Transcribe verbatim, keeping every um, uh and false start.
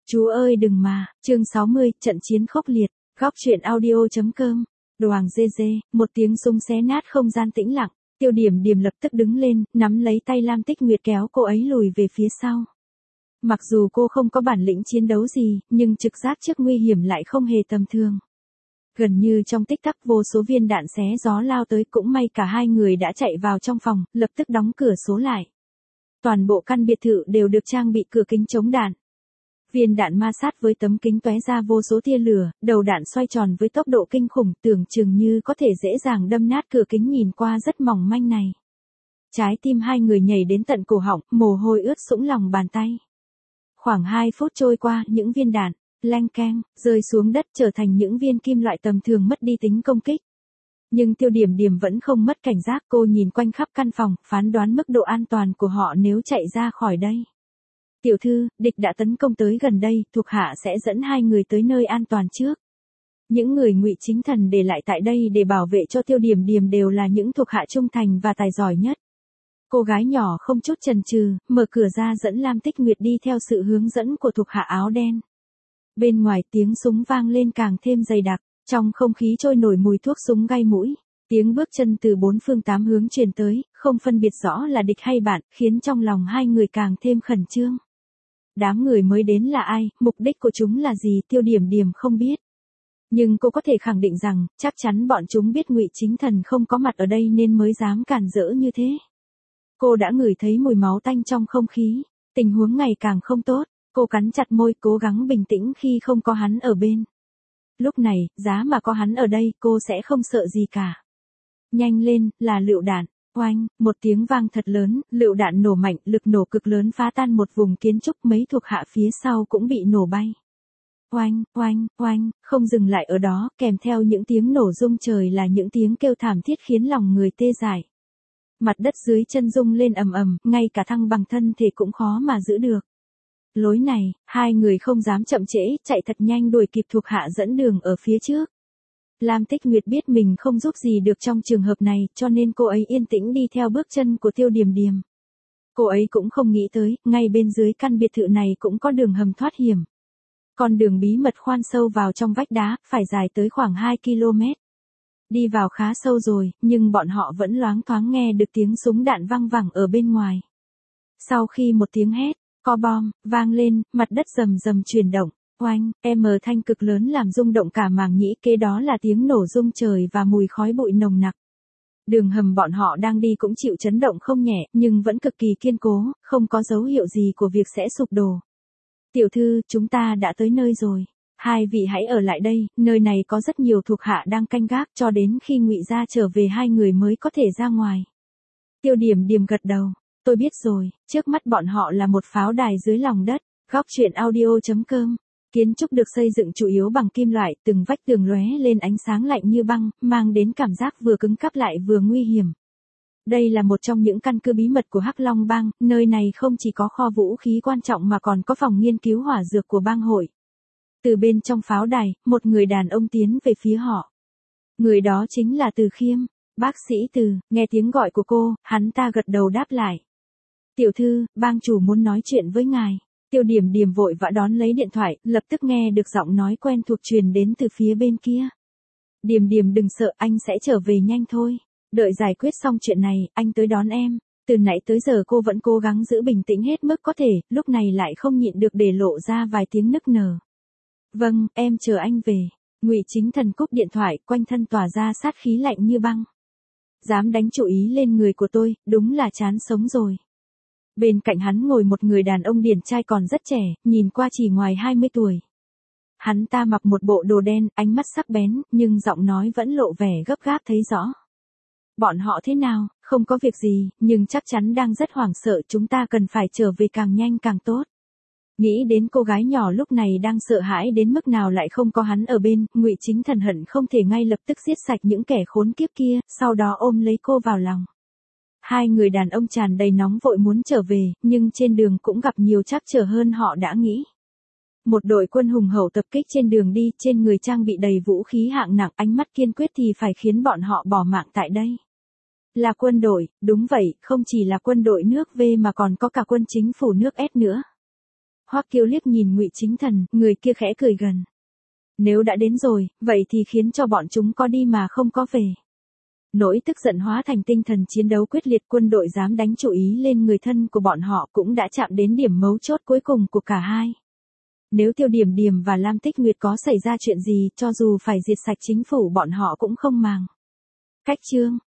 Chú ơi đừng mà, chương sáu mươi, trận chiến khốc liệt, góc truyện audio.com, Đoàn dê dê, một tiếng súng xé nát không gian tĩnh lặng, Tiêu Điểm Điểm lập tức đứng lên, nắm lấy tay Lam Tích Nguyệt kéo cô ấy lùi về phía sau. Mặc dù cô không có bản lĩnh chiến đấu gì, nhưng trực giác trước nguy hiểm lại không hề tầm thường. Gần như trong tích tắc vô số viên đạn xé gió lao tới, cũng may cả hai người đã chạy vào trong phòng, lập tức đóng cửa số lại. Toàn bộ căn biệt thự đều được trang bị cửa kính chống đạn. Viên đạn ma sát với tấm kính tóe ra vô số tia lửa, đầu đạn xoay tròn với tốc độ kinh khủng, tưởng chừng như có thể dễ dàng đâm nát cửa kính nhìn qua rất mỏng manh này. Trái tim hai người nhảy đến tận cổ họng, mồ hôi ướt sũng lòng bàn tay. Khoảng hai phút trôi qua, những viên đạn, leng keng, rơi xuống đất trở thành những viên kim loại tầm thường mất đi tính công kích. Nhưng Tiêu Điểm Điểm vẫn không mất cảnh giác, cô nhìn quanh khắp căn phòng, phán đoán mức độ an toàn của họ nếu chạy ra khỏi đây. Tiểu thư, địch đã tấn công tới gần đây, thuộc hạ sẽ dẫn hai người tới nơi an toàn trước. Những người Ngụy Chính Thần để lại tại đây để bảo vệ cho Tiêu Điểm Điểm đều là những thuộc hạ trung thành và tài giỏi nhất. Cô gái nhỏ không chút chần chừ, mở cửa ra dẫn Lam Tích Nguyệt đi theo sự hướng dẫn của thuộc hạ áo đen. Bên ngoài tiếng súng vang lên càng thêm dày đặc, trong không khí trôi nổi mùi thuốc súng gai mũi. Tiếng bước chân từ bốn phương tám hướng truyền tới, không phân biệt rõ là địch hay bạn, khiến trong lòng hai người càng thêm khẩn trương. Đám người mới đến là ai, mục đích của chúng là gì, Tiêu Điểm Điểm không biết. Nhưng cô có thể khẳng định rằng, chắc chắn bọn chúng biết Ngụy Chính Thần không có mặt ở đây nên mới dám cản rỡ như thế. Cô đã ngửi thấy mùi máu tanh trong không khí, tình huống ngày càng không tốt, cô cắn chặt môi cố gắng bình tĩnh khi không có hắn ở bên. Lúc này, giá mà có hắn ở đây, cô sẽ không sợ gì cả. Nhanh lên, là lựu đạn. Oanh, một tiếng vang thật lớn, lựu đạn nổ mạnh, lực nổ cực lớn phá tan một vùng kiến trúc, mấy thuộc hạ phía sau cũng bị nổ bay. Oanh, oanh, oanh, không dừng lại ở đó, kèm theo những tiếng nổ rung trời là những tiếng kêu thảm thiết khiến lòng người tê dại. Mặt đất dưới chân rung lên ầm ầm, ngay cả thăng bằng thân thể cũng khó mà giữ được. Lối này, hai người không dám chậm trễ, chạy thật nhanh đuổi kịp thuộc hạ dẫn đường ở phía trước. Lam Tích Nguyệt biết mình không giúp gì được trong trường hợp này, cho nên cô ấy yên tĩnh đi theo bước chân của Tiêu Điểm Điểm. Cô ấy cũng không nghĩ tới, ngay bên dưới căn biệt thự này cũng có đường hầm thoát hiểm. Con đường bí mật khoan sâu vào trong vách đá, phải dài tới khoảng hai ki lô mét. Đi vào khá sâu rồi, nhưng bọn họ vẫn loáng thoáng nghe được tiếng súng đạn văng vẳng ở bên ngoài. Sau khi một tiếng hét, co bom, vang lên, mặt đất rầm rầm chuyển động. Oanh, em thanh cực lớn làm rung động cả màng nhĩ, kế đó là tiếng nổ rung trời và mùi khói bụi nồng nặc. Đường hầm bọn họ đang đi cũng chịu chấn động không nhẹ, nhưng vẫn cực kỳ kiên cố, không có dấu hiệu gì của việc sẽ sụp đổ. Tiểu thư, chúng ta đã tới nơi rồi. Hai vị hãy ở lại đây, nơi này có rất nhiều thuộc hạ đang canh gác, cho đến khi Ngụy gia trở về hai người mới có thể ra ngoài. Tiêu Điểm Điểm gật đầu, tôi biết rồi, trước mắt bọn họ là một pháo đài dưới lòng đất. Góc truyện audio.com. Kiến trúc được xây dựng chủ yếu bằng kim loại, từng vách tường lóe lên ánh sáng lạnh như băng, mang đến cảm giác vừa cứng cáp lại vừa nguy hiểm. Đây là một trong những căn cứ bí mật của Hắc Long Bang, nơi này không chỉ có kho vũ khí quan trọng mà còn có phòng nghiên cứu hỏa dược của bang hội. Từ bên trong pháo đài, một người đàn ông tiến về phía họ. Người đó chính là Từ Khiêm, bác sĩ Từ, nghe tiếng gọi của cô, hắn ta gật đầu đáp lại. Tiểu thư, bang chủ muốn nói chuyện với ngài. Tiêu Điểm Điểm vội vã đón lấy điện thoại, lập tức nghe được giọng nói quen thuộc truyền đến từ phía bên kia. Điểm Điểm đừng sợ, anh sẽ trở về nhanh thôi. Đợi giải quyết xong chuyện này, anh tới đón em. Từ nãy tới giờ cô vẫn cố gắng giữ bình tĩnh hết mức có thể, lúc này lại không nhịn được để lộ ra vài tiếng nức nở. Vâng, em chờ anh về. Ngụy Chính Thần cúp điện thoại, quanh thân tỏa ra sát khí lạnh như băng. Dám đánh chủ ý lên người của tôi, đúng là chán sống rồi. Bên cạnh hắn ngồi một người đàn ông điển trai còn rất trẻ, nhìn qua chỉ ngoài hai mươi tuổi. Hắn ta mặc một bộ đồ đen, ánh mắt sắc bén, nhưng giọng nói vẫn lộ vẻ gấp gáp thấy rõ. Bọn họ thế nào, không có việc gì, nhưng chắc chắn đang rất hoảng sợ, chúng ta cần phải trở về càng nhanh càng tốt. Nghĩ đến cô gái nhỏ lúc này đang sợ hãi đến mức nào lại không có hắn ở bên, Ngụy Chính Thần hận không thể ngay lập tức giết sạch những kẻ khốn kiếp kia, sau đó ôm lấy cô vào lòng. Hai người đàn ông tràn đầy nóng vội muốn trở về, nhưng trên đường cũng gặp nhiều trắc trở hơn họ đã nghĩ. Một đội quân hùng hậu tập kích trên đường đi, trên người trang bị đầy vũ khí hạng nặng, ánh mắt kiên quyết thì phải khiến bọn họ bỏ mạng tại đây. Là quân đội, đúng vậy, không chỉ là quân đội nước V mà còn có cả quân chính phủ nước S nữa. Hoắc Kiêu liếc nhìn Ngụy Chính Thần, người kia khẽ cười gần. Nếu đã đến rồi, vậy thì khiến cho bọn chúng có đi mà không có về. Nỗi tức giận hóa thành tinh thần chiến đấu quyết liệt, quân đội dám đánh chủ ý lên người thân của bọn họ cũng đã chạm đến điểm mấu chốt cuối cùng của cả hai. Nếu Tiêu Điểm Điểm và Lam Tích Nguyệt có xảy ra chuyện gì, cho dù phải diệt sạch chính phủ bọn họ cũng không màng. Cách chương